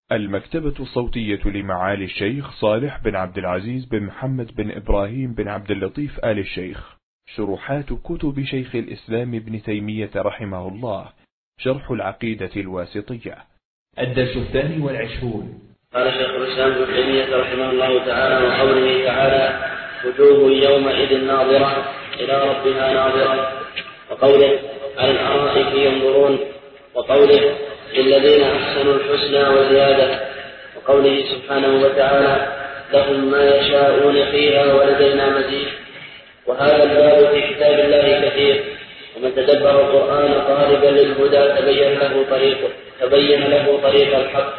المكتبة الصوتية لمعالي الشيخ صالح بن عبد العزيز بن محمد بن إبراهيم بن عبد اللطيف آل الشيخ. شروحات كتب شيخ الإسلام ابن تيمية رحمه الله. شرح العقيدة الواسطية. الدرس 22. قال شيخ الإسلام ابن تيمية رحمه الله تعالى: وقوله تعالى: وجوه يومئذ ناظرة إلى ربها ناظرة. وقوله: على الأرائك ينظرون. وقوله: للذين أحسنوا الحسنى وزيادة. وقوله سبحانه وتعالى: لهم ما يشاءون فيها ولدينا مزيد. وهذا الباب في كتاب الله كثير، ومن تدبر القرآن طالبا للهدى تبين له طريق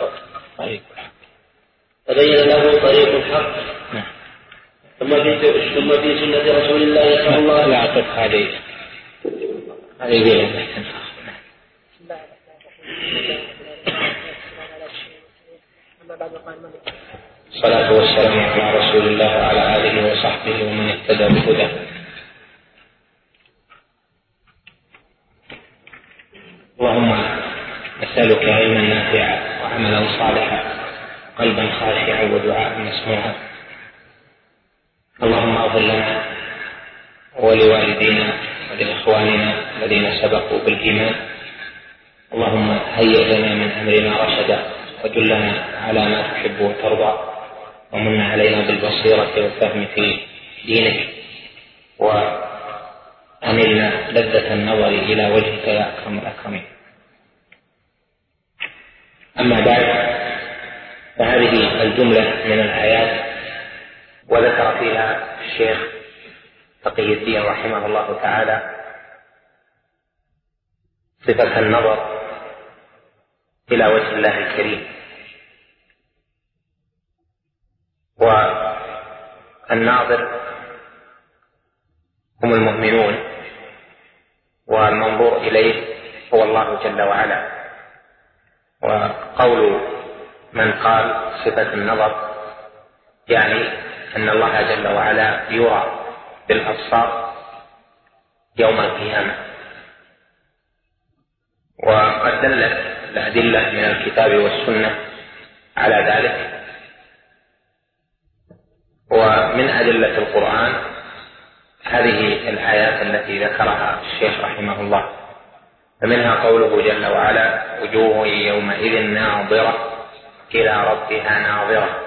الحق. ثم في سنة رسول الله صلى الله عليه وسلم. الصلاة والسلام على رسول الله وعلى آله وصحبه ومن اهتدى بهداه. اللهم نسألك علما نافعا وعملا صالحا قلبا خاشعا ودعاء مسموعا. اللهم اغفر لنا ولوالدينا ولإخواننا الذين سبقوا بالإيمان. اللهم هيئ لنا من أمرنا رشدا ودلنا على ما تحب وترضى، ومن علينا بالبصيرة والفهم في دينك، وأنلنا لذة النظر إلى وجهك يا أكرم الأكرمين. أما بعد، فهذه الجملة من الآيات وذكر فيها الشيخ تقي الدين رحمه الله تعالى صفة النظر إلى وجه الله الكريم. والناظر هم المؤمنون، والمنظور إليه هو الله جل وعلا. وقول من قال صفة النظر يعني أن الله جل وعلا يرى بالأبصار يوم القيامة. وقد دلت الأدلة من الكتاب والسنة على ذلك، ومن أدلة القرآن هذه الآيات التي ذكرها الشيخ رحمه الله. فمنها قوله جل وعلا: وجوه يومئذ ناظرة إلى ربها ناظرة.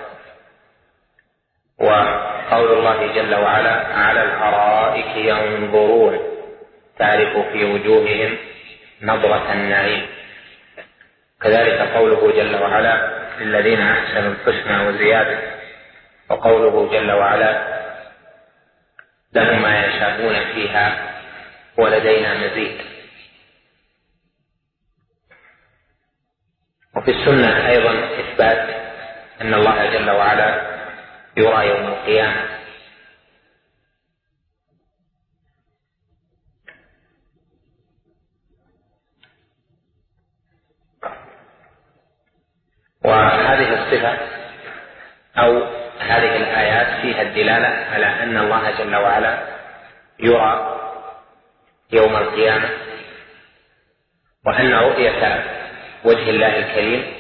وقول الله جل وعلا: على الأرائك ينظرون تعرف في وجوههم نظرة النعيم. كذلك قوله جل وعلا: للذين أحسنوا الحسنى وزيادة. وقوله جل وعلا: لهم ما يشاءون فيها ولدينا مزيد. وفي السنة أيضا إثبات أن الله جل وعلا يرى يوم القيامة. وهذه الصفة أو هذه الآيات فيها الدلالة على أن الله جل وعلا يرى يوم القيامة، وأن رؤية وجه الله الكريم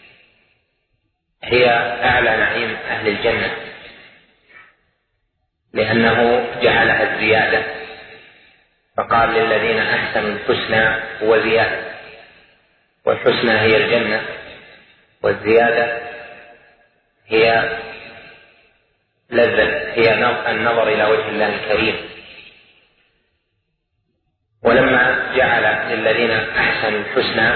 هي أعلى نعيم أهل الجنة، لأنه جعلها الزيادة، فقال: للذين أحسنوا الحسنى وزيادة. والحسنى هي الجنة، والزيادة هي لذة، هي النظر إلى وجه الله الكريم. ولما جعل للذين أحسنوا الحسنى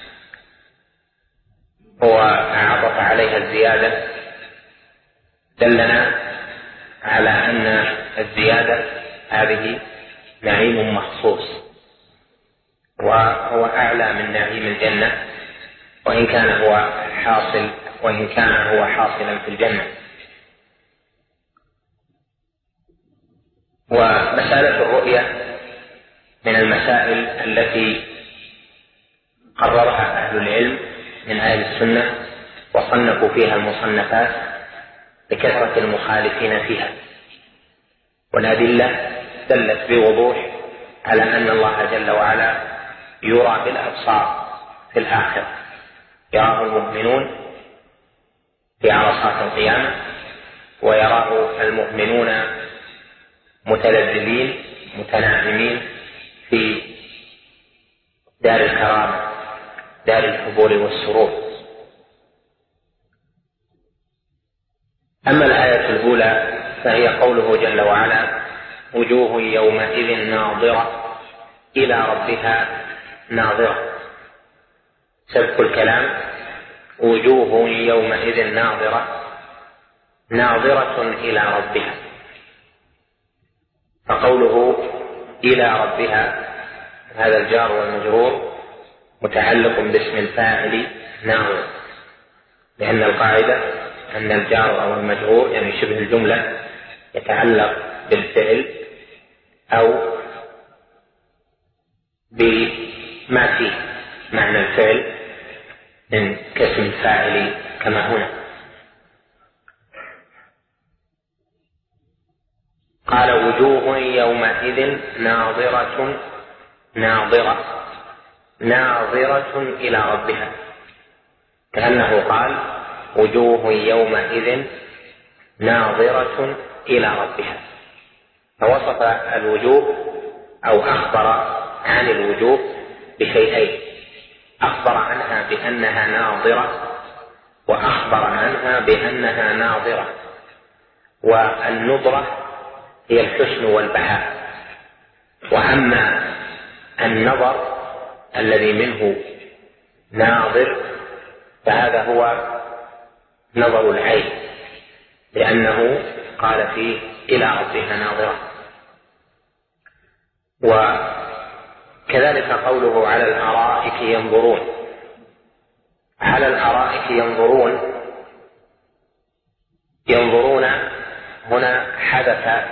هو عطف عليها الزيادة، دلنا على أن الزيادة هذه نعيم مخصوص، وهو أعلى من نعيم الجنة، وإن كان هو حاصلا في الجنة. ومسألة الرؤية من المسائل التي قررها أهل العلم من أهل السنة وصنفوا فيها المصنفات لكثرة المخالفين فيها، والأدلة دلت بوضوح على أن الله جل وعلا يرى بالأبصار في الآخرة، يراه المؤمنون في عرصات القيامة، ويراه المؤمنون متلذذين متنعمين في دار الكرامة، دار الحبور والسرور. أما الآية الأولى فهي قوله جل وعلا: وجوه يومئذ ناظرة إلى ربها ناظرة. سبق الكلام: وجوه يومئذ ناظرة، ناظرة إلى ربها. فقوله إلى ربها هذا الجار والمجرور متعلق باسم الفاعل ناظر، لأن القاعدة أن الجار أو المجرور يعني شبه الجملة يتعلق بالفعل أو بما فيه معنى الفعل من كاسم الفاعل كما هنا. قال: وجوه يومئذ ناظرة، ناظرة، ناظرة إلى ربها، كأنه قال: وجوه يومئذ ناظرة إلى ربها. فوصف الوجوه أو أخبر عن الوجوه بشيئين: أخبر عنها بأنها ناظرة، وأخبر عنها بأنها ناظرة. والنظرة هي الحسن والبهاء، وأما النظر الذي منه ناظر فهذا هو نظر العين، لأنه قال فيه إلى ربها ناظرة. وكذلك قوله: على الأرائك ينظرون. على الأرائك ينظرون، ينظرون هنا حدث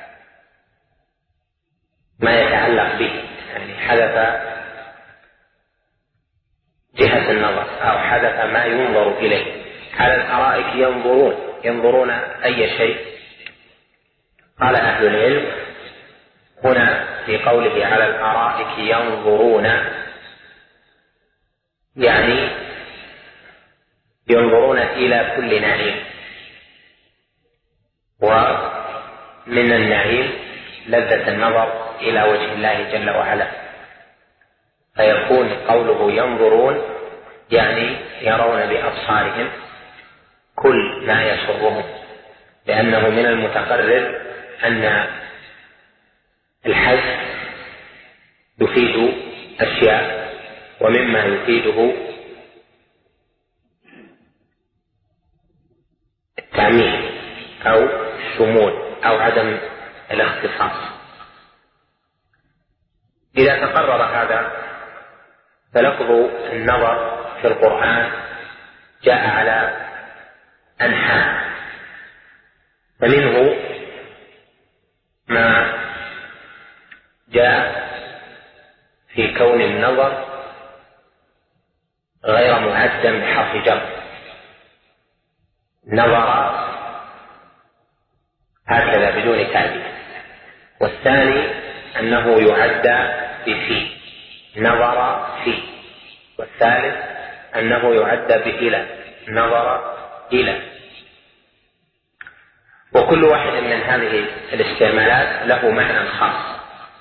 ما يتعلق به، يعني حدث جهة النظر أو حدث ما ينظر إليه. على الأرائك ينظرون، ينظرون أي شيء؟ قال أهل العلم هنا في قوله على الأرائك ينظرون يعني ينظرون إلى كل نعيم، ومن النعيم لذة النظر إلى وجه الله جل وعلا، فيكون قوله ينظرون يعني يرون بأبصارهم كل ما يسرهم، لأنه من المتقرر أن الحس يفيد أشياء، ومما يفيده التعميم أو الشمول أو عدم الاختصاص. إذا تقرر هذا فلفظ النظر في القرآن جاء على أنحاء، فمنه ما جاء في كون النظر غير مؤدى بحرف جر، نظر هكذا بدون تعديل. والثاني أنه يعدى بفي، نظر في. والثالث أنه يعدى بإلى، نظر إلى. وكل واحد من هذه الاستعمالات له معنى خاص.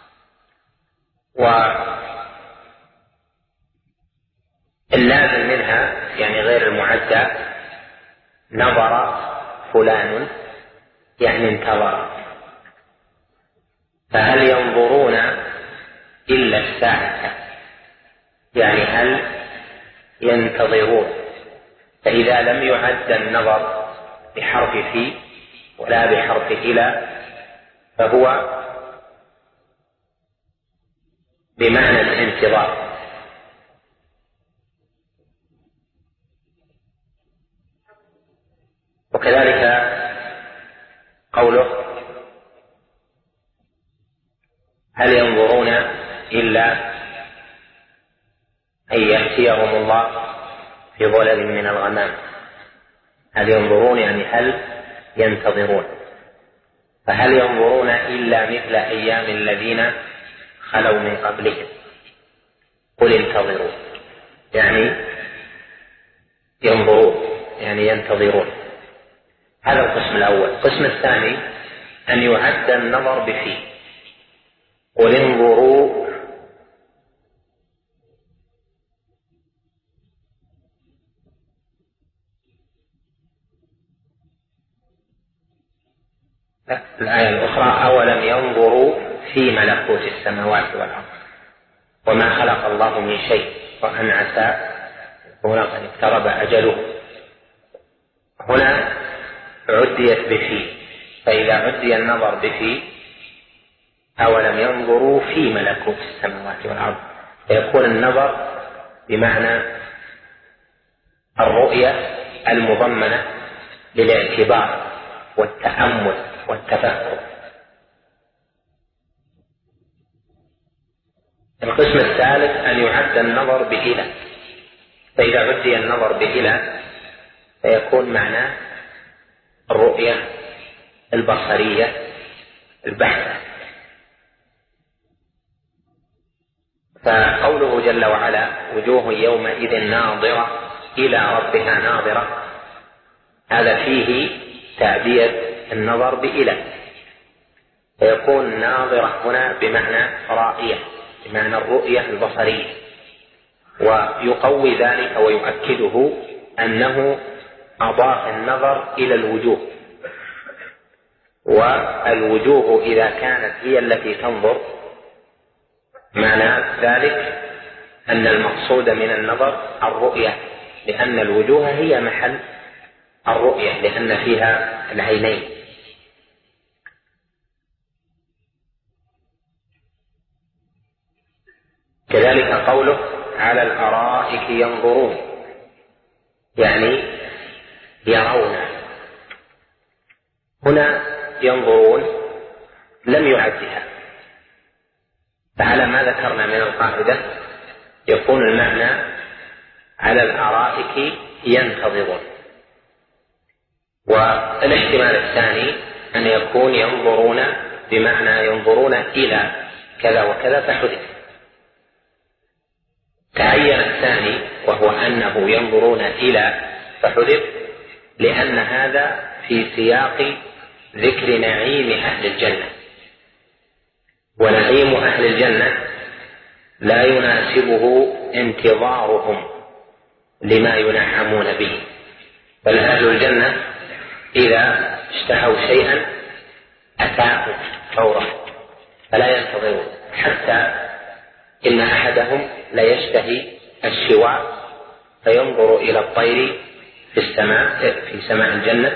واللازم منها يعني غير المعدى: نظر فلان يعني انتظر. فهل ينظرون إلا الساعة، يعني هل ينتظرون؟ فإذا لم يعد النظر بحرف في ولا بحرف إلى فهو بمعنى الانتظار. وكذلك قوله هل ينظرون إلا أن يأتيهم الله في ظلل من الغمام. هل ينظرون يعني هل ينتظرون. فهل ينظرون إلا مثل أيام الذين خلوا من قبلهم قل انتظروا، يعني ينظرون يعني ينتظرون. هذا القسم الأول. القسم الثاني أن يعد النظر بفيه. قل انظروا الآية الأخرى أولم ينظروا في ملكوت السماوات والأرض وما خلق الله من شيء وأن عسى هنا قد اقترب أجله. هنا عديت بفيه، فإذا عدي النظر بفيه أولم ينظروا في ملكوت السماوات والأرض فيكون النظر بمعنى الرؤية المضمنة للاعتبار والتأمل والتفكر. القسم الثالث أن يعد النظر بإلى، فإذا عدي النظر بإلى فيكون معناه الرؤية البصرية البحتة. فقوله جل وعلا وجوه يومئذ ناظرة إلى ربها ناظرة، هذا فيه تعدية النظر بإلى، فيكون ناظرة هنا بمعنى رائية، بمعنى الرؤية البصرية. ويقوي ذلك ويؤكده أنه أضاف النظر إلى الوجوه، والوجوه إذا كانت هي التي تنظر معنى ذلك أن المقصود من النظر الرؤية، لأن الوجوه هي محل الرؤية لأن فيها العينين. كذلك قوله على الأرائك ينظرون، يعني يرون. هنا ينظرون لم يعدها، فعلى ما ذكرنا من القاعدة يكون المعنى على الأرائك ينتظرون. والاحتمال الثاني أن يكون ينظرون بمعنى ينظرون إلى كذا وكذا فحدث. تعين الثاني وهو أنه ينظرون إلى فحدث، لأن هذا في سياق ذكر نعيم أهل الجنة، ونعيم أهل الجنة لا يناسبه انتظارهم لما ينعمون به، بل أهل الجنة إذا اشتهوا شيئا أتاهم فورا فلا ينتظرون، حتى إن أحدهم لا يشتهي الشواء فينظر إلى الطير في السماء في سماء الجنة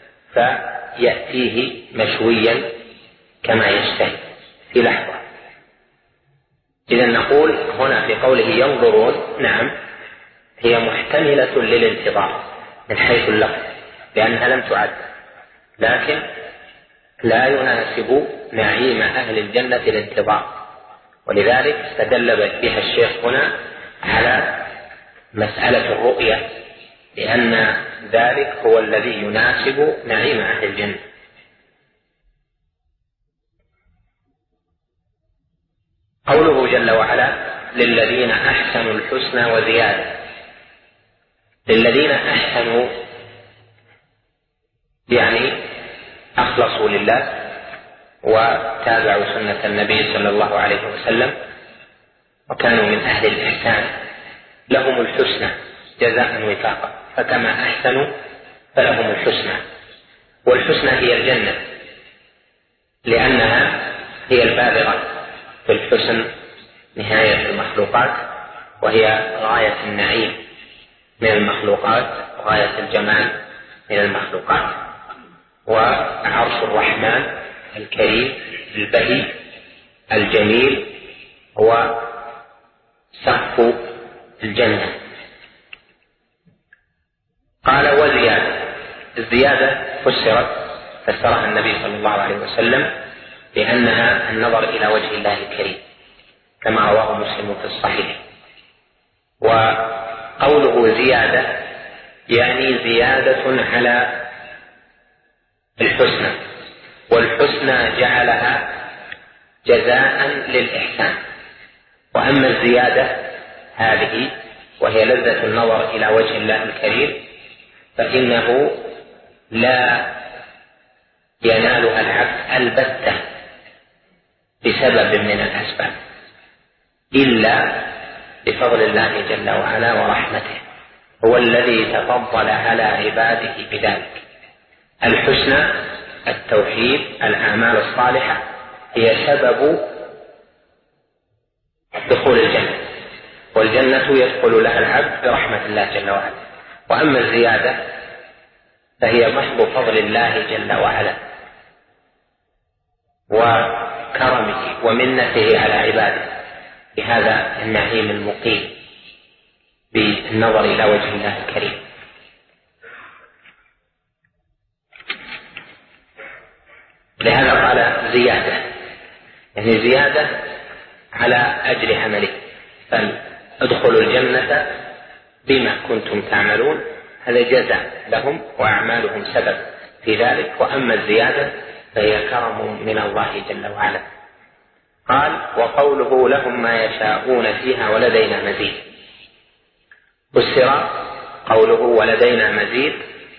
فيأتيه مشويا كما يشتهي في لحظة. إذا نقول هنا في قوله ينظرون نعم هي محتملة للانتظار من حيث اللفظ لأنها لم تعد، لكن لا يناسب نعيم أهل الجنة الانتظار، ولذلك استدل بها الشيخ هنا على مسألة الرؤية، لأن ذلك هو الذي يناسب نعيم أهل الجنة. قوله جل وعلا للذين أحسنوا الحسنى وزيادة. للذين أحسنوا يعني أخلصوا لله وتابعوا سنة النبي صلى الله عليه وسلم وكانوا من أهل الإحسان، لهم الحسنى جزاء وفاقا، فكما أحسنوا فلهم الحسنى. والحسنى هي الجنة، لأنها هي البالغة في الحسن نهاية المخلوقات، وهي غاية النعيم من المخلوقات وغاية الجمال من المخلوقات. وعرش الرحمن الكريم البهي الجميل هو سقف الجنة. قال وزيادة. الزيادة فسرها النبي صلى الله عليه وسلم لأنها النظر إلى وجه الله الكريم كما رواه مسلم في الصحيح. وقوله زيادة يعني زيادة على الحسنى، والحسنى جعلها جزاء للإحسان. وأما الزيادة هذه وهي لذة النظر إلى وجه الله الكريم فإنه لا ينالها العبد البتة بسبب من الأسباب إلا بفضل الله جل وعلا ورحمته، هو الذي تفضل على عباده بذلك. الحسنى، التوحيد، الأعمال الصالحة هي سبب دخول الجنة، والجنة يدخل لها العبد برحمة الله جل وعلا. وأما الزيادة فهي محض فضل الله جل وعلا وكرمه ومنته على عباده بهذا النعيم المقيم بالنظر إلى وجه الله الكريم. لهذا قال زيادة، يعني زيادة على أجل عمله، فادخلوا الجنة بما كنتم تعملون، هذا جزاء لهم وأعمالهم سبب في ذلك. وأما الزيادة فهي كرم من الله جل وعلا. قال وقوله لهم ما يشاءون فيها ولدينا مزيد، فسر قوله ولدينا مزيد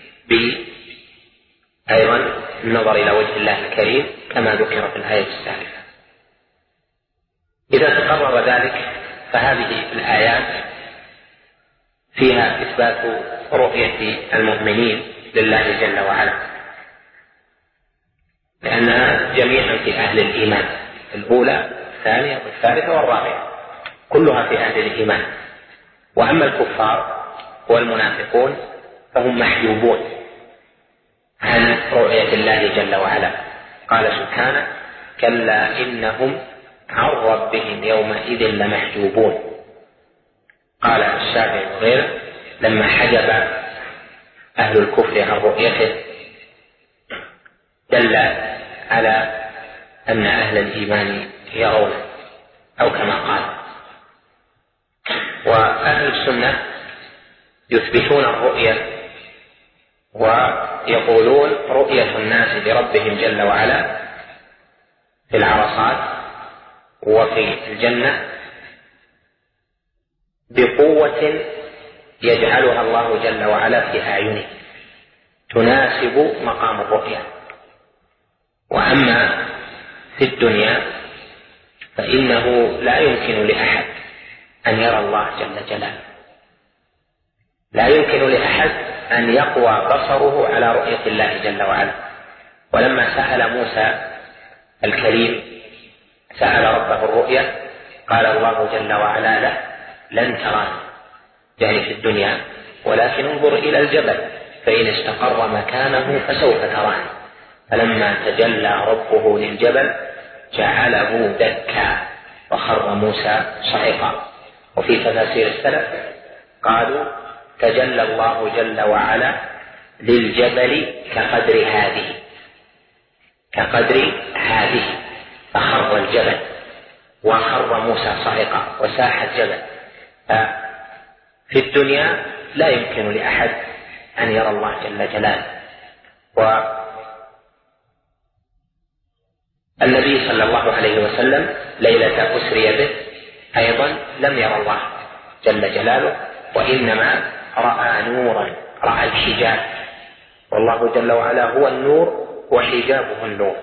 أيضا النظر إلى وجه الله الكريم كما ذكر في الآية السابقة. إذا تقرر ذلك فهذه الآيات فيها إثبات رؤية المؤمنين لله جل وعلا، لأنها جميعا في أهل الإيمان، الأولى الثانية والثالثة والرابعة كلها في أهل الإيمان. وأما الكفار والمنافقون فهم محجوبون عن رؤية الله جل وعلا. قال سبحانه كلا إنهم عن ربهم يومئذ لمحجوبون. قال الشافعي وغيره لما حجب أهل الكفر عن رؤيته دل على أن أهل الإيمان يرونه، أو كما قال. وأهل السنة يثبتون الرؤية ويقولون رؤية الناس لربهم جل وعلا في العرصات وفي الجنة بقوة يجعلها الله جل وعلا في أعينه تناسب مقام الرؤية. وأما في الدنيا فإنه لا يمكن لأحد أن يرى الله جل جلاله، لا يمكن لأحد أن يقوى بصره على رؤية الله جل وعلا. ولما سأل موسى الكريم سأل ربه الرؤية قال الله جل وعلا له لن تراني، يعني في الدنيا، ولكن انظر إلى الجبل فإن استقر مكانه فسوف تراني. فلما تجلى ربه للجبل جعله دكا وخر موسى صعقا. وفي تفاسير السلف قالوا تجلى الله جل وعلا للجبل كقدر هذه فخر الجبل وخر موسى صعقا وساح الجبل. في الدنيا لا يمكن لأحد أن يرى الله جل جلاله. والنبي صلى الله عليه وسلم ليلة أسري به أيضا لم يرى الله جل جلاله، وإنما رأى نورا، رأى الحجاب، والله جل وعلا هو النور وحجابه النور.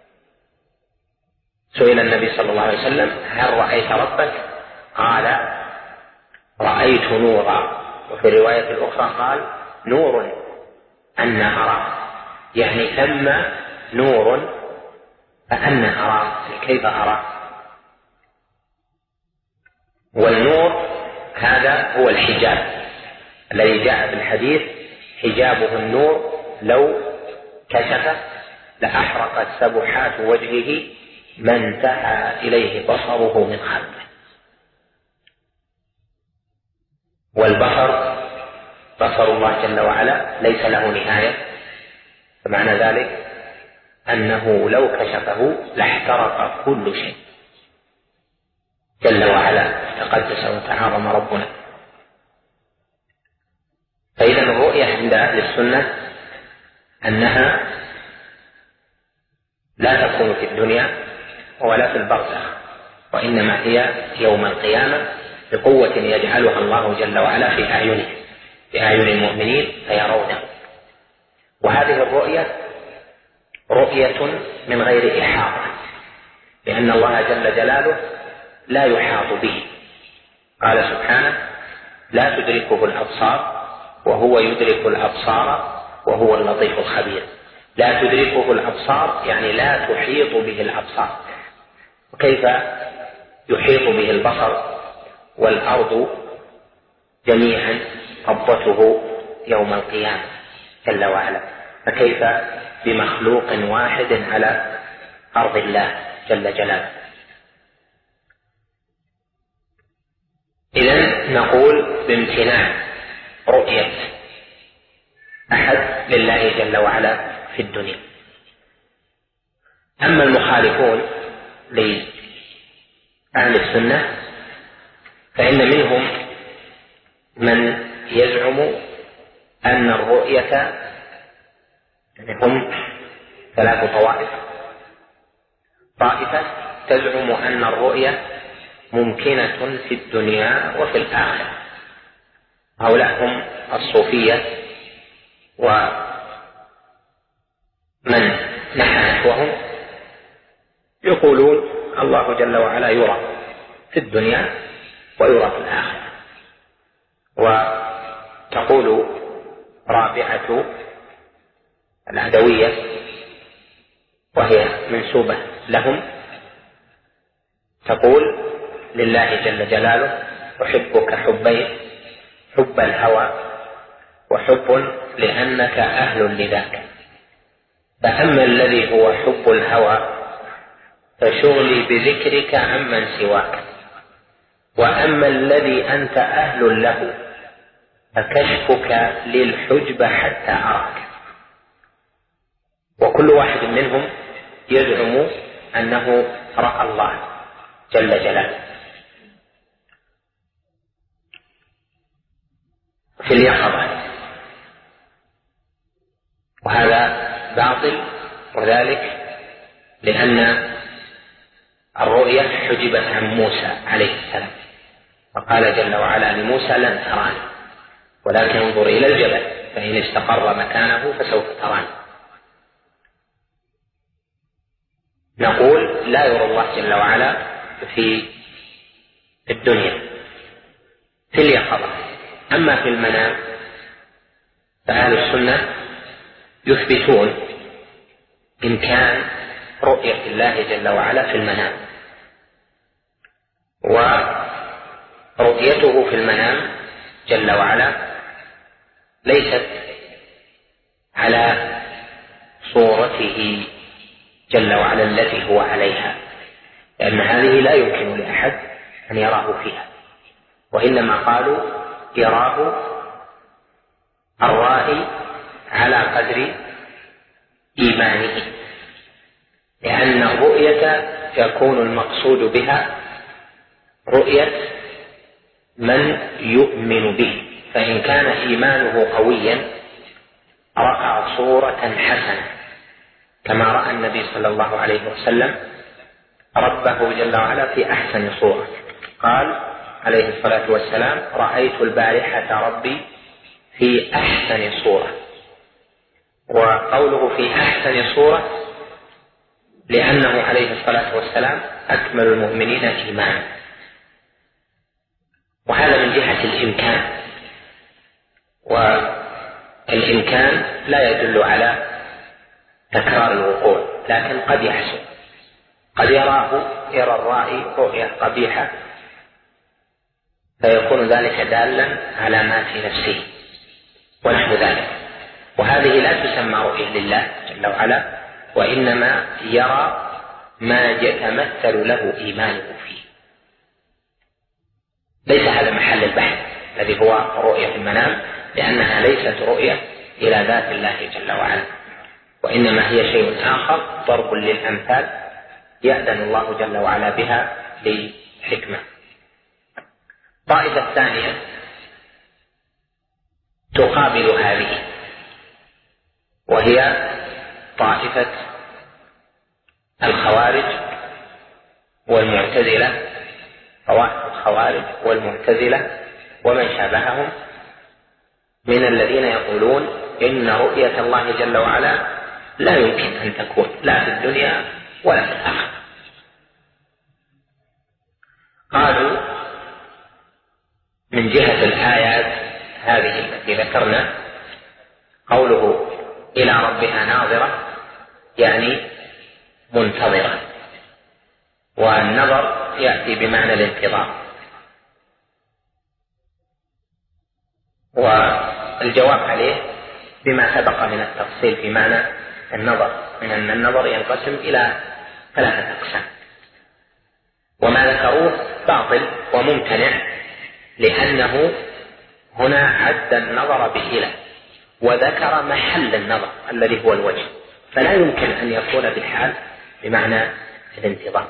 سئل النبي صلى الله عليه وسلم هل رأيت ربك؟ قال رأيت نورا. وفي الرواية الأخرى قال نور أنا أراه، يعني ثم نور فأنا أراه، كيف أراه؟ والنور هذا هو الحجاب الذي جاء في الحديث حجابه النور لو كشف لأحرقت سبحات وجهه ما انتهى إليه بصره من خلفه. والبصر بصر الله جل وعلا ليس له نهاية، فمعنى ذلك أنه لو كشفه لاحترق كل شيء جل وعلا، تقدس وتعاظم ربنا. فإذا الرؤية عند أهل السنة أنها لا تكون في الدنيا ولا في البرزخ، وإنما هي يوم القيامة بقوة يجعلها الله جل وعلا في أعين المؤمنين فيرونه. وهذه رؤية من غير إحاطة، لأن الله جل جلاله لا يحاط به. قال سبحانه: لا تدركه الأبصار وهو يدرك الأبصار وهو اللطيف الخبير. لا تدركه الأبصار يعني لا تحيط به الأبصار. وكيف يحيط به البصر والأرض جميعا قبضته يوم القيامة جل وعلا، فكيف بمخلوق واحد على أرض الله جل جلاله؟ إذن نقول بامتناع رؤية أحد لله جل وعلا في الدنيا. أما المخالفون لأهل السنة فإن منهم من يزعم أن الرؤية، هم 3 طوائف: طائفة تزعم أن الرؤية ممكنة في الدنيا وفي الآخرة، هؤلاء هم الصوفية ومن نحى نحوهم، يقولون الله جل وعلا يرى في الدنيا ويرى في الآخرة. وتقول رابعة العدوية وهي منسوبة لهم، تقول لله جل جلاله: أحبك حبين، حب الهوى وحب لأنك أهل لذاك. فأما الذي هو حب الهوى فشغلي بذكرك عمن سواك، وأما الذي أنت أهل له فكشفك للحجب حتى أراك. وكل واحد منهم يزعم أنه رأى الله جل جلاله في اليقظة، وهذا باطل، وذلك لأن الرؤية حجبت عن موسى عليه السلام، فقال جل وعلا لموسى: لن تراني ولكن انظر إلى الجبل فإن استقر مكانه فسوف تراني. نقول لا يرى الله جل وعلا في الدنيا في اليقظة. أما في المنام فأهل السنة يثبتون إمكان رؤية الله جل وعلا في المنام، ورؤيته في المنام جل وعلا ليست على صورته جل وعلا التي هو عليها، لأن هذه لا يمكن لأحد أن يراه فيها، وإنما قالوا يراه الرائي على قدر إيمانه، لأن الرؤية يكون المقصود بها رؤية من يؤمن به، فإن كان إيمانه قويا رأى صورة حسنة، كما رأى النبي صلى الله عليه وسلم ربه جل وعلا في أحسن صورة. قال عليه الصلاة والسلام: رأيت البارحة ربي في أحسن صورة. وقوله في أحسن صورة لأنه عليه الصلاة والسلام أكمل المؤمنين إيمانا، وهذا من جهة الإمكان، والإمكان لا يدل على تكرار الوقوع، لكن قد يحصل، قد يرى الرائي رؤية قبيحة فيكون ذلك دالا على ما في نفسه ونحو ذلك، وهذه لا تسمى رؤية لله جل وعلا، وإنما يرى ما يتمثل له إيمانه فيه. ليس هذا محل البحث الذي هو رؤية المنام، لأنها ليست رؤية إلى ذات الله جل وعلا، وإنما هي شيء آخر، ضرب للأمثال يأذن الله جل وعلا بها لحكمة. الطائفة الثانية تقابل هذه، وهي طائفة الخوارج والمعتزلة، طوائف الخوارج والمعتزلة ومن شابههم من الذين يقولون إن رؤية الله جل وعلا لا يمكن أن تكون لا في الدنيا ولا في الآخرة. قالوا من جهة الآيات هذه التي ذكرنا قوله إلى ربها ناظرة يعني منتظرة، والنظر يأتي بمعنى الانتظار، والجواب عليه بما سبق من التفصيل في معنى النظر، من أن النظر ينقسم إلى 3 أقسام، وما ذكروه باطل وممتنع، لأنه هنا عد النظر بإله وذكر محل النظر الذي هو الوجه، فلا يمكن أن يكون بالحال بمعنى الانتظار.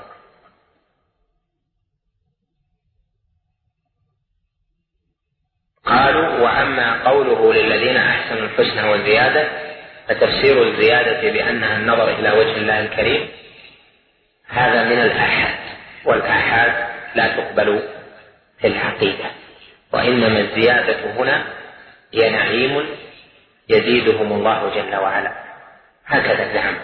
قالوا وأما قوله للذين أحسنوا الحسنى والزيادة فتفسير الزيادة بأنها النظر إلى وجه الله الكريم هذا من الآحاد، والآحاد لا تقبل في العقيدة، وإنما الزيادة هنا هي نعيم يزيدهم الله جل وعلا، هكذا زعم.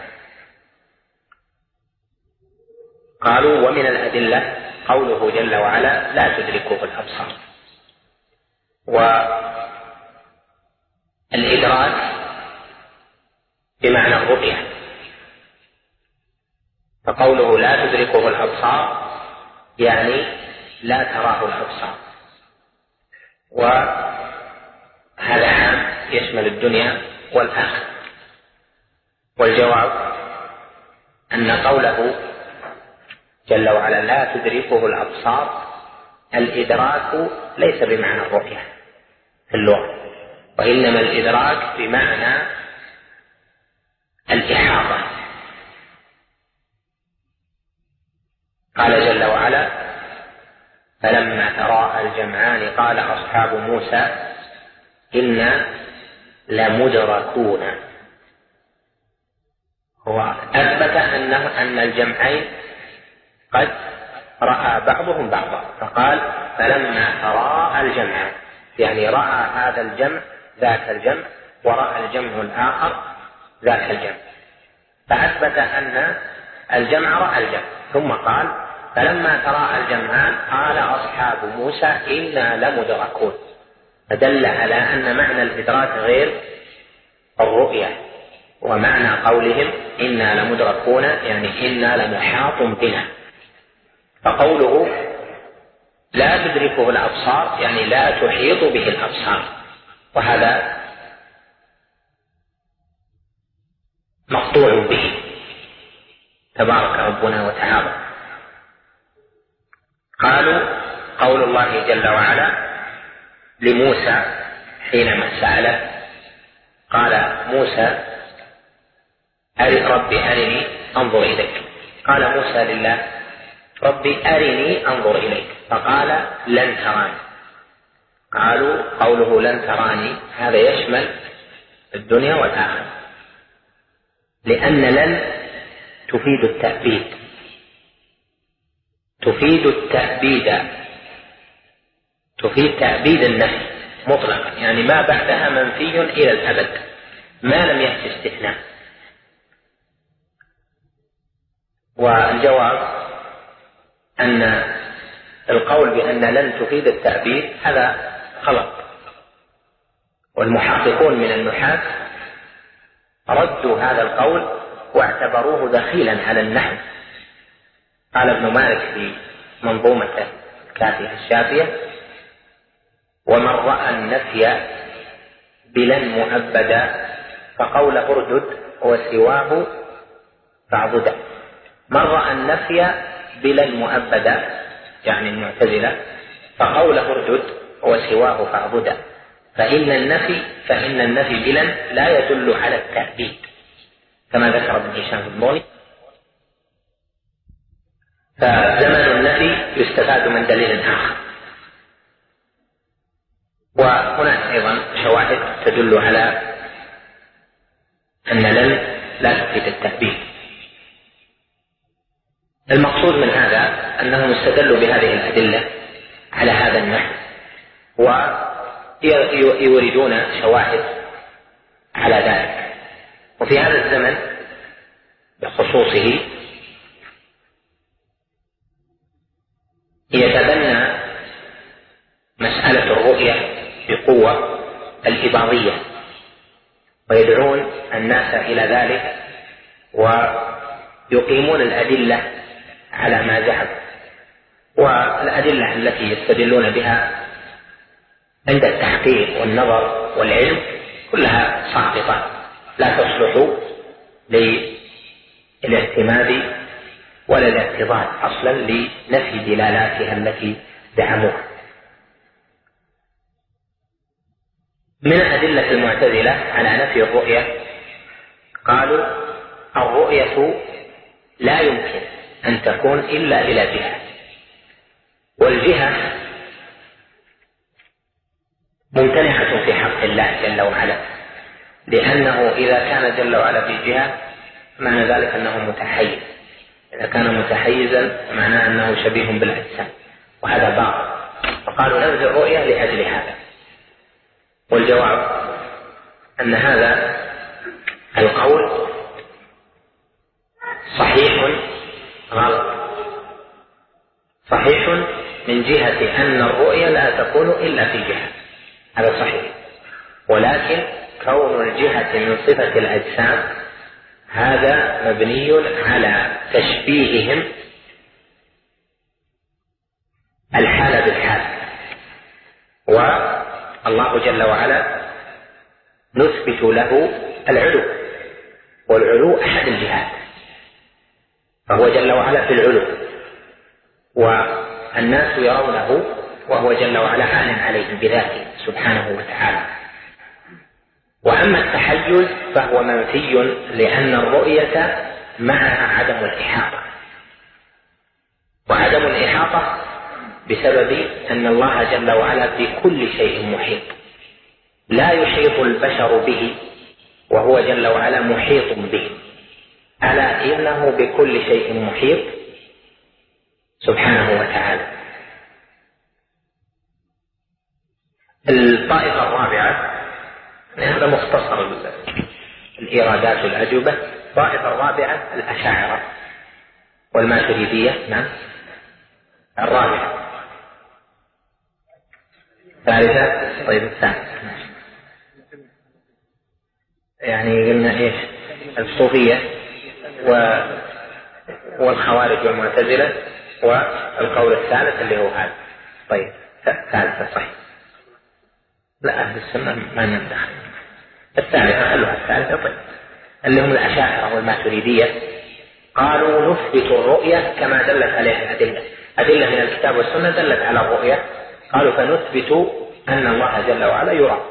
قالوا ومن الأدلة قوله جل وعلا لا تدركه الأبصار، والإدراك بمعنى الرؤية، فقوله لا تدركه الأبصار يعني لا تراه الأبصار، وهذا عام يشمل الدنيا والآخرة. والجواب أن قوله جل وعلا لا تدركه الأبصار الإدراك ليس بمعنى الرؤية في اللغة، وإنما الإدراك بمعنى الإحاطة. قال جل وعلا فلما تراءى الجمعان قال أصحاب موسى إنا لمدركون. هو أثبت أن الجمعين قد رأى بعضهم بعضا، فقال فلما تراءى الجمعان يعني رأى هذا الجمع ذاك الجمع ورأى الجمع الآخر ذاك الجمع، فأثبت أن الجمع رأى الجمع، ثم قال فلما تراءى الجمعان قال أصحاب موسى إنا لمدركون، فدل على أن معنى الإدراك غير الرؤية، ومعنى قولهم إنا لمدركون يعني إنا لمحاط بنا. فقوله لا تدركه الأبصار يعني لا تحيط به الأبصار، وهذا مقطوع به تبارك ربنا وتعالى. قالوا قول الله جل وعلا لموسى حينما سأله قال موسى ربي أرني أنظر إليك، قال موسى لله ربي أرني أنظر إليك، فقال لن تراني. قالوا قوله لن تراني هذا يشمل الدنيا والآخرة، لأن لن تفيد التأبيد، تفيد تأبيد النفي مطلقا، يعني ما بعدها منفي إلى الأبد ما لم يأتي استثناء. والجواب أن القول بأن لن تفيد التأبيد هذا غلط، والمحققون من النحاة ردوا هذا القول واعتبروه دخيلا على النحو. قال ابن مالك في منظومته الكافية الشافية ومن رأى النفي بلن مؤبدا فقول اردد وسواه فاعبدا. من رأى النفي بلن مؤبدا يعني المعتزلة فقول اردد وسواه فاعبدا، فإن النفي بلن لا يدل على التأبيد كما ذكر ابن هشام البوني، فزمن النفي يستفاد من دليل آخر. وهناك أيضا شواهد تدل على أن لن لا تفيد التأبيد. المقصود من هذا أنهم استدلوا بهذه الأدلة على هذا النحو، ويريدون شواهد على ذلك. وفي هذا الزمن نصوصه يتبنى مسألة الرؤية بقوة الإباضية، ويدعون الناس إلى ذلك ويقيمون الأدلة على ما زعم، والأدلة التي يستدلون بها عند التحقيق والنظر والعلم كلها ساقطة لا تصلح للاعتماد ولا الاعتضاد أصلا لنفي دلالاتها التي زعموها. من أدلة المعتزلة على نفي الرؤية قالوا الرؤية لا يمكن أن تكون إلا إلى جهة، والجهة ممتنعة في حق الله جل وعلا، لأنه إذا كان جل وعلا في جهة معنى ذلك أنه متحيز، إذا كان متحيزا معناه أنه شبيه بالأجسام، وهذا باطل. فقالوا ننزل الرؤية لأجل هذا. والجواب أن هذا القول صحيح غلط. صحيح من جهة أن الرؤية لا تكون إلا في جهة، هذا صحيح، ولكن كون الجهة من صفة الأجسام هذا مبني على تشبيههم الحال بالحال، والله جل وعلا نثبت له العلو، والعلو أحد الجهات، فهو جل وعلا في العلو والناس يرونه، وهو جل وعلا عال عليهم بذاته سبحانه وتعالى. وأما التحيز فهو منفي، لأن الرؤية معها عدم الإحاطة، وعدم الإحاطة بسبب أن الله جل وعلا بكل شيء محيط، لا يحيط البشر به وهو جل وعلا محيط به، ألا إنه بكل شيء محيط سبحانه وتعالى. الطائفة الرابعة، هذا مختصر الإيرادات والأجوبة. الطائفة الرابعة الأشاعرة والماتريدية. نعم. الرابعة. ثالثة. طيب الثالثة يعني قلنا إيش؟ الصوفية والخوارج والمعتزلة، والقول الثالث اللي هو هذا. طيب الثالثة صحيح. لا أهل السنة ما ندخل. الثالثة خلوها الثالثة. طيب اللي هم الأشاعرة والماتريدية قالوا نثبت الرؤية كما دلت عليها أدلة من الكتاب والسنة دلت على الرؤية. قالوا فنثبت أن الله جل وعلا يرى،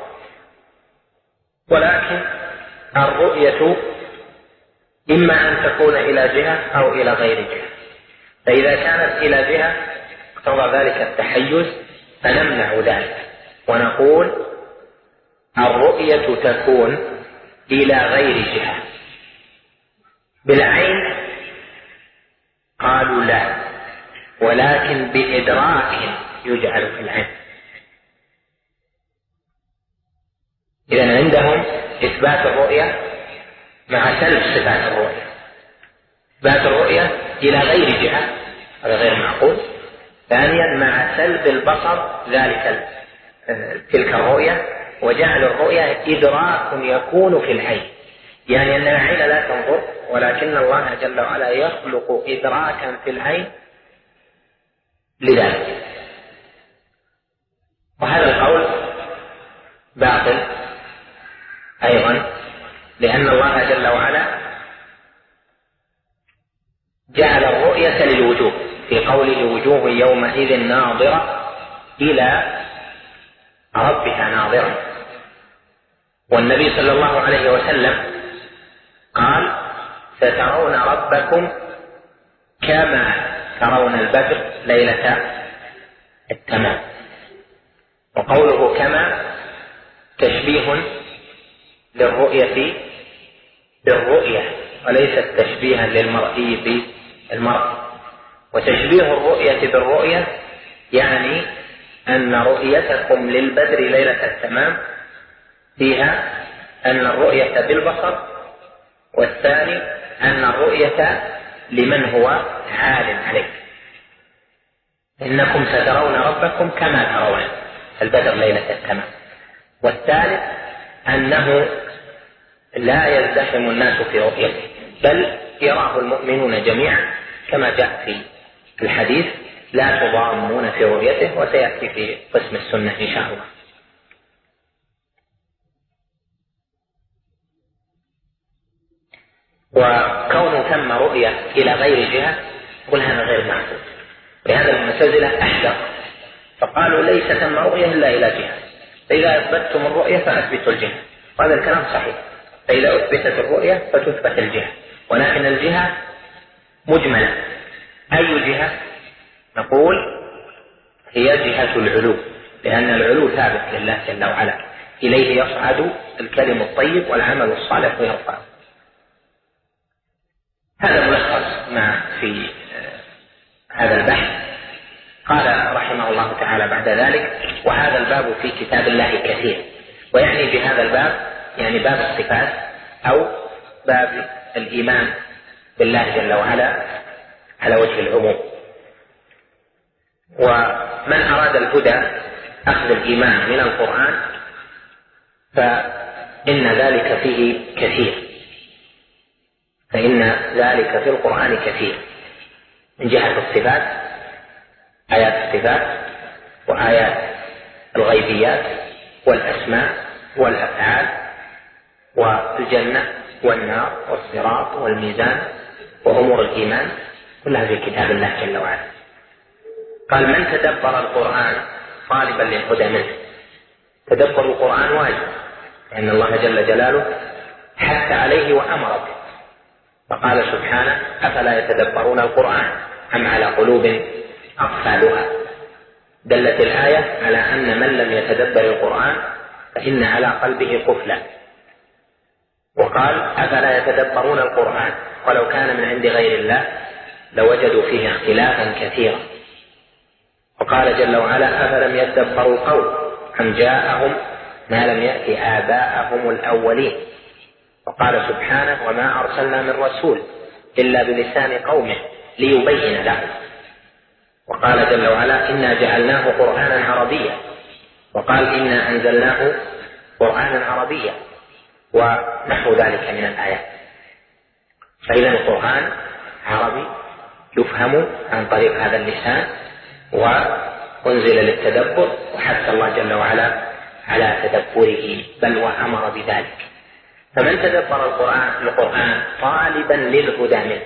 ولكن الرؤية إما أن تكون إلى جهة أو إلى غير جهة، فإذا كانت إلى جهة اقتضى ذلك التحيز، فنمنع ذلك ونقول الرؤية تكون إلى غير جهة بالعين. قالوا لا، ولكن بإدراك يجعل في العين. إذن عندهم إثبات الرؤية مع سلب صفات الرؤية. إثبات الرؤية إلى غير جهة هذا غير معقول. ثانيا مع سلب البصر تلك الرؤية، وجعل الرؤية إدراك يكون في العين، يعني أن العين لا تنظر، ولكن الله جل وعلا يخلق إدراكا في العين لذلك. وهذا القول باطل أيضا، لأن الله جل وعلا جعل الرؤية للوجوه في قوله وجوه يومئذ ناظرة إلى ربها ناظرة. والنبي صلى الله عليه وسلم قال سترون ربكم كما ترون البدر ليلة التمام. وقوله كما تشبيه للرؤية بالرؤية وليست تشبيها للمرئي بالمرئي. وتشبيه الرؤية بالرؤية يعني أن رؤيتكم للبدر ليلة التمام فيها أن الرؤية بالبصر، والثاني أن الرؤية لمن هو عال عليك، إنكم سترون ربكم كما ترون البدر ليلة التمام. والثالث أنه لا يزدحم الناس في رؤيته، بل يراه المؤمنون جميعا كما جاء في الحديث: لا تضامون في رؤيته، وسيأتي في قسم السنة إن شاء الله. وكون ثم رؤية إلى غير جهة قل هذا غير معقول، لهذا المعتزلة أحدث فقالوا ليس ثم رؤية إلا إلى جهة، فإذا أثبتتم الرؤية فأثبتوا الجهة، وهذا الكلام صحيح، فإذا أثبتت الرؤية فتثبت الجهة، ولكن الجهة مجملة. أي جهة؟ نقول هي جهة العلو، لأن العلو ثابت لله جل وعلا، إليه يصعد الكلم الطيب والعمل الصالح يرفعه. هذا ملخص ما في هذا البحث. قال رحمه الله تعالى بعد ذلك: وهذا الباب في كتاب الله كثير. ويعني بهذا الباب يعني باب الصفات أو باب الإيمان بالله جل وعلا على وجه العموم. ومن أراد الهدى أخذ الإيمان من القرآن فإن ذلك فيه كثير، فإن ذلك في القرآن كثير من جهة الصفات، آيات الصفات وآيات الغيبيات والأسماء والأفعال والجنة والنار والصراط والميزان وأمور الإيمان، كلها في كتاب الله جل وعلا. قال: من تدبر القرآن طالبا للهدى منه. تدبر القرآن واجب، لأن الله جل جلاله حث عليه وأمر به، فقال سبحانه: أفلا يتدبرون القرآن أم على قلوب أقفالها. دلت الآية على أن من لم يتدبر القرآن فإن على قلبه قفلا. وقال: أفلا يتدبرون القرآن ولو كان من عند غير الله لوجدوا فيه اختلافا كثيرا. وقال جل وعلا: أفلم يدبروا القول أم جاءهم ما لم يأت آباءهم الأولين. وقال سبحانه: وما أرسلنا من رسول إلا بلسان قومه ليبين لهم. وقال جل وعلا: إنا جعلناه قرآنا عربيا. وقال: إنا أنزلناه قرآنا عربيا، ونحو ذلك من الآيات. فإذا القرآن عربي يفهم عن طريق هذا اللسان، وأنزل للتدبر، وحث الله جل وعلا على تدبره بل وأمر بذلك. فمن تدبر القرآن طالبا للهدى منه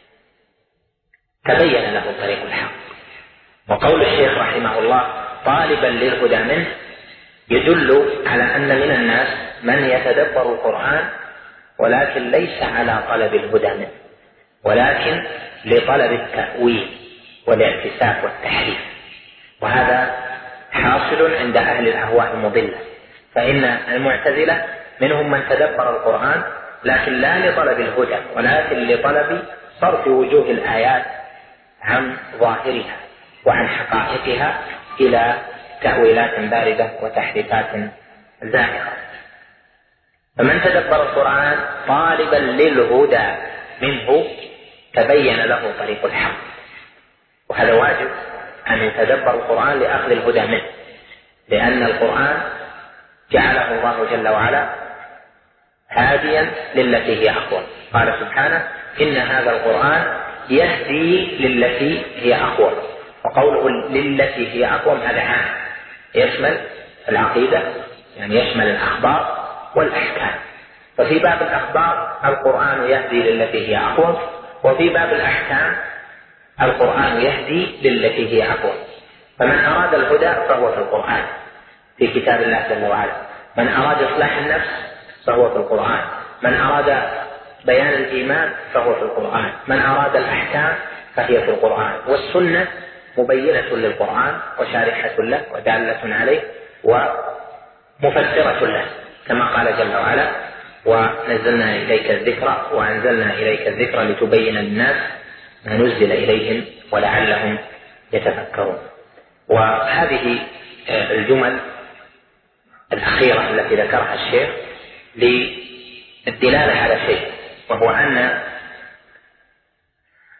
تبين له طريق الحق. وقول الشيخ رحمه الله طالبا للهدى منه يدل على أن من الناس من يتدبر القرآن ولكن ليس على طلب الهدى منه، ولكن لطلب التأويل والاعتساف والتحريف، وهذا حاصل عند أهل الأهواء المضلة. فإن المعتزلة منهم من تدبر القرآن لكن لا لطلب الهدى، ولكن لطلب صرف وجوه الآيات عن ظاهرها وعن حقائقها إلى تأويلات باردة وتحريفات زائغة. فمن تدبر القرآن طالبا للهدى منه تبين له طريق الحق، وهذا واجب أن يتدبر القرآن لأخذ الهدى منه، لأن القرآن جعله الله جل وعلا هاديا للتي هي أقوم. قال سبحانه: إن هذا القرآن يهدي للتي هي أقوم. وقوله للتي هي أقوم هذا عام، يشمل العقيدة، يعني يشمل الأخبار والأحكام. ففي باب الأخبار القرآن يهدي للتي هي أقوم، وفي باب الأحكام القرآن يهدي للتي هي أقوم. فمن أراد الهدى فهو في القرآن في كتاب الله جل وعلا، من أراد إصلاح النفس فهو في القرآن، من أراد بيان الإيمان فهو في القرآن، من أراد الأحكام فهي في القرآن. والسنة مبينة للقرآن وشارحة له ودالة عليه ومفسرة له، كما قال جل وعلا: ونزلنا إليك الذكر وأنزلنا إليك الذكر لتبين للناس ما نزل إليهم ولعلهم يتفكرون. وهذه الجمل الأخيرة التي ذكرها الشيخ للدلالة على شيء، وهو أن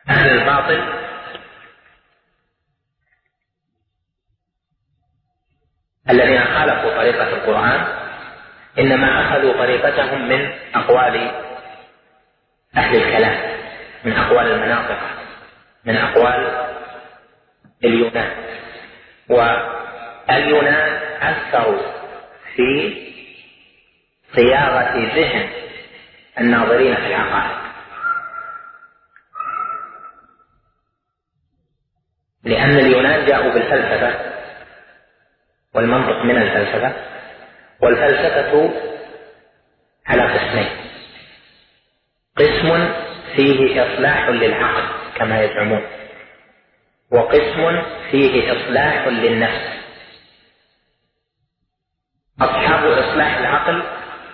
أهل الباطل الذين خالفوا طريقة القرآن إنما أخذوا طريقتهم من أقوال أهل الكلام، من أقوال المناطق، من أقوال اليونان. واليونان أثروا في صياغة ذهن الناظرين في العقائد، لأن اليونان جاءوا بالفلسفة والمنطق من الفلسفة، والفلسفة على قسمين: قسم فيه إصلاح للعقل كما يزعمون، وقسم فيه إصلاح للنفس. أصحاب إصلاح العقل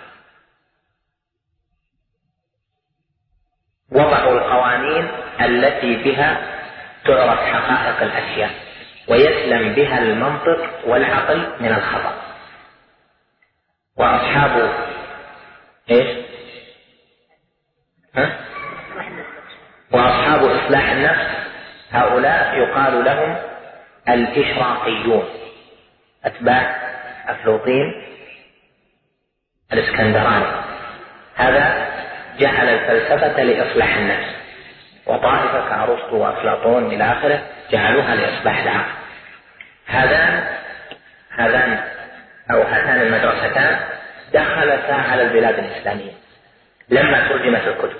وضعوا القوانين التي بها تعرف حقائق الأشياء ويسلم بها المنطق والعقل من الخطأ. وأصحاب وأصحاب إصلاح النفس هؤلاء يقال لهم الإشراقيون، أتباع أفلاطين الإسكندراني. هذا جعل الفلسفة لإصلاح النفس، وطائفة كأرسطو وأفلاطون إلى آخره جعلوها لإصلاح العقل. هاتان المدرستان دخلتا على البلاد الإسلامية لما ترجمت الكتب.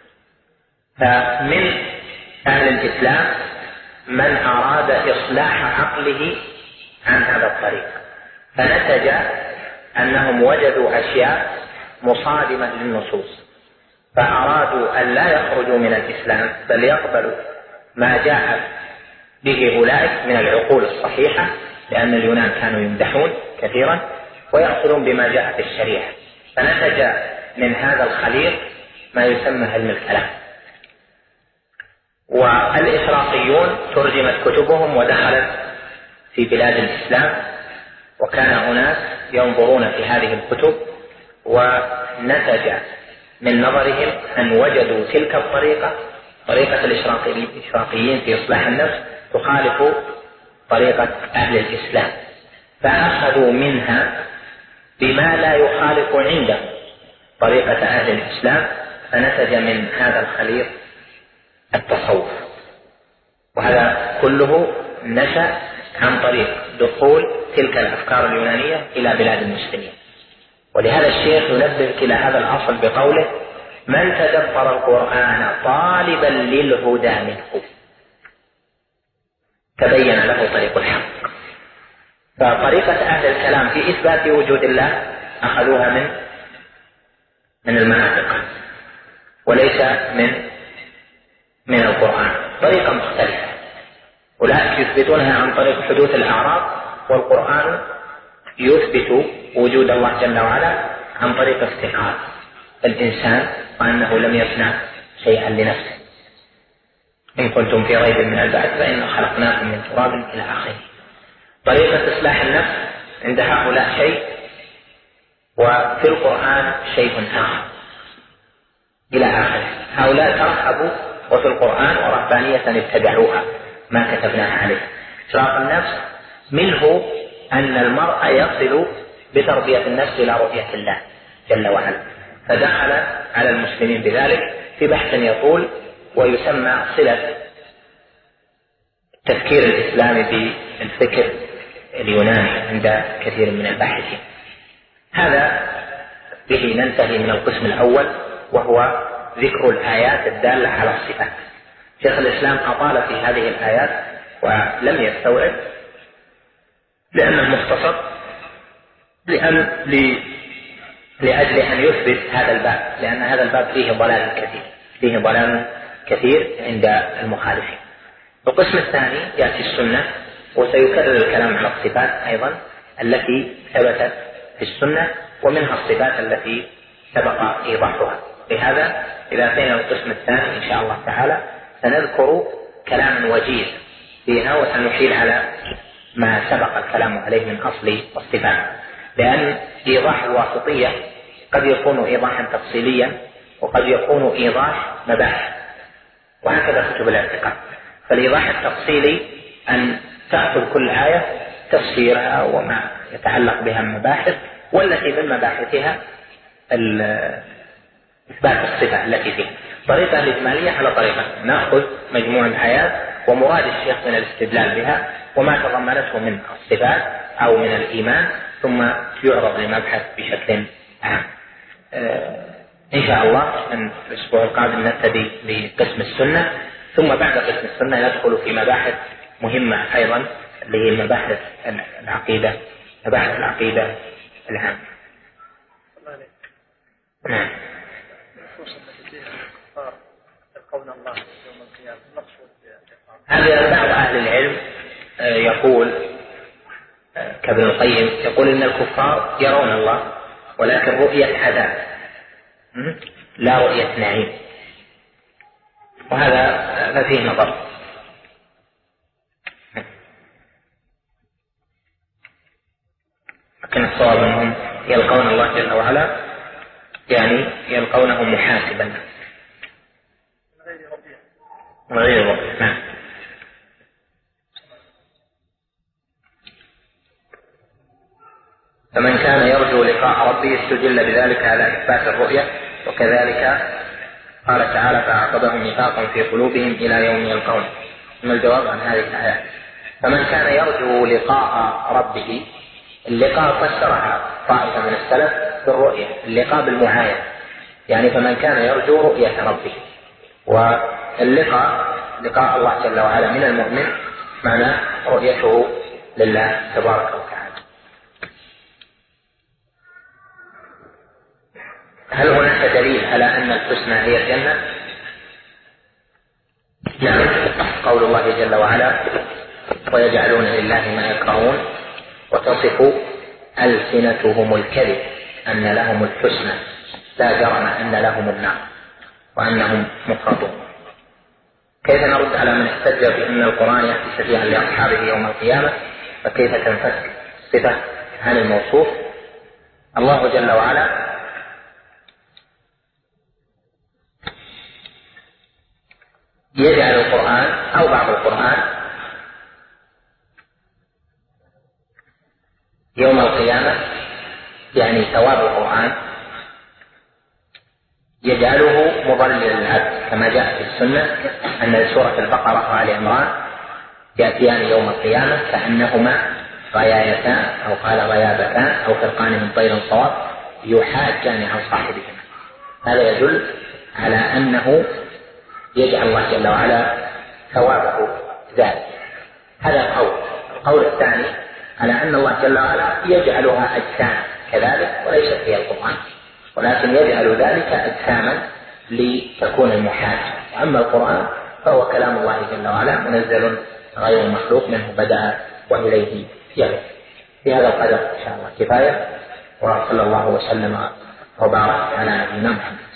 فمن أهل الإسلام من أراد إصلاح عقله عن هذا الطريق، فنتج أنهم وجدوا أشياء مصادمة للنصوص، فأرادوا أن لا يخرجوا من الإسلام بل يقبلوا ما جاء به أولئك من العقول الصحيحة، لأن اليونان كانوا يمدحون كثيرا، ويأخذون بما جاء في الشريعة. فنتج من هذا الخليط ما يسمى علم الكلام. والإشراقيون ترجمت كتبهم ودخلت في بلاد الإسلام، وكان أناس ينظرون في هذه الكتب، ونتج من نظرهم أن وجدوا تلك طريقة الإشراقيين في إصلاح النفس تخالف طريقة أهل الإسلام، فأخذوا منها بما لا يخالف عندهم طريقة أهل الإسلام، فنتج من هذا الخليط التصوف. وهذا كله نشأ عن طريق دخول تلك الأفكار اليونانية إلى بلاد المسلمين. ولهذا الشيخ ينبه إلى هذا الأصل بقوله: من تدبر القرآن طالبا للهدى منه تبين له طريق الحق. فطريقة أهل الكلام في إثبات وجود الله أخذوها من المناطق وليس من القرآن، طريقة مختلفة. أولئك يثبتونها عن طريق حدوث الأعراض، والقرآن يثبت وجود الله جل وعلا عن طريق افتقار الإنسان وأنه لم يصنع شيئا لنفسه. إن كنتم في ريب من البعث فإنا خلقناكم من تراب إلى آخره. طريقة إصلاح النفس عند هؤلاء شيء، وفي القرآن شيء آخر إلى آخره. هؤلاء ترحبوا وفي القرآن ورهبانية ابتدعوها ما كتبناها عليه. إشراق النفس منه أن المرء يصل بتربية النفس إلى رؤية الله جل وعلا، فدخل على المسلمين بذلك في بحث يطول ويسمى صلة التفكير الإسلامي بالفكر اليوناني عند كثير من الباحثين. هذا به ننتهي من القسم الأول، وهو ذكر الآيات الدالة على الصفات. شيخ الإسلام أطال في هذه الآيات ولم يستوعب لأنه مختصر، لأجل أن يثبت هذا الباب، لأن هذا الباب فيه ضلال كثير عند المخالفين. القسم الثاني يأتي السنة، وسيكرر الكلام على الصفات أيضا التي ثبتت في السنة، ومنها الصفات التي سبق إيضاحها. لهذا إذا أتينا القسم الثاني إن شاء الله تعالى سنذكر كلاما وجيز فيها، وسنحيل على ما سبق الكلام عليه من أصل الصفات، لأن إيضاح الواسطية قد يكون إيضاحا تفصيليا، وقد يكون إيضاح مباحث، وهكذا كتب الاعتقاد. فالإيضاح التفصيلي أن تأخذ كل آية تفسيرها وما يتعلق بها من مباحث، والتي من مباحثها إثبات الصفة التي فيه. طريقة الإجمالية على طريقة نأخذ مجموع الآيات ومراد الشيخ من الاستدلال بها وما تضمنته من الصفات أو من الإيمان، ثم يعرض لمبحث بشكل عام. إن شاء الله أن الأسبوع القادم نبتدي بقسم السنة، ثم بعد قسم السنة ندخل في مباحث مهمة أيضا اللي هي مباحث العقيدة العامة. نعم. هذا بعض أهل العلم يقول كابن القيم يقول إن الكفار يرون الله ولكن رؤية عذاب لا رؤية نعيم، وهذا فيه نظر. لكن الصواب أنهم يلقون الله جل وعلا يعني يلقونه محاسبا غير رؤية. نعم. فمن كان يرجو لقاء ربه استدل بذلك على إثبات الرؤية، وكذلك قال تعالى فأعقبهم نفاقا في قلوبهم إلى يوم يلقونه. ثم الجواب عن هذه الآيات فمن كان يرجو لقاء ربه، اللقاء فسرها طائفة من السلف بالرؤية، اللقاء بالمعاينة، يعني فمن كان يرجو رؤية ربه، واللقاء لقاء الله جل وعلا من المؤمن معنى رؤيته لله تبارك وتعالى. هل هناك دليل على أن الحسنى هي الجنة؟ نعم، قول الله جل وعلا ويجعلون لله ما يكرهون وتصف ألسنتهم الكذب أن لهم الحسنى لا جرم أن لهم النار وأنهم مفرطون. كيف نرد على من احتج بأن القرآن يأتي شفيعا لأصحابه يوم القيامة؟ فكيف تنفك الصفة عن الموصوف؟ الله جل وعلا يجعل القرآن أو بعض القرآن يوم القيامة، يعني ثواب القرآن يجعله مضللا للعبد، كما جاء في السنة أن سورة البقرة وآل عمران يأتيان يوم القيامة كأنهما غيايتان أو قال غيابتان أو فرقان من طير صواب يحاجان عن صاحبهما. هذا يدل على أنه يجعل الله جل وعلا ثوابه ذلك. هذا القول الثاني على أن الله جل وعلا يجعلها أجساما كذلك وليست هي القرآن، ولكن يجعل ذلك أجساما لتكون المحاجة. أما القرآن فهو كلام الله جل وعلا منزل غير مخلوق منه بدأ وإليه يرجع. في هذا القدر إن شاء الله كفاية، وصلى الله وسلم وبارك على نبينا محمد.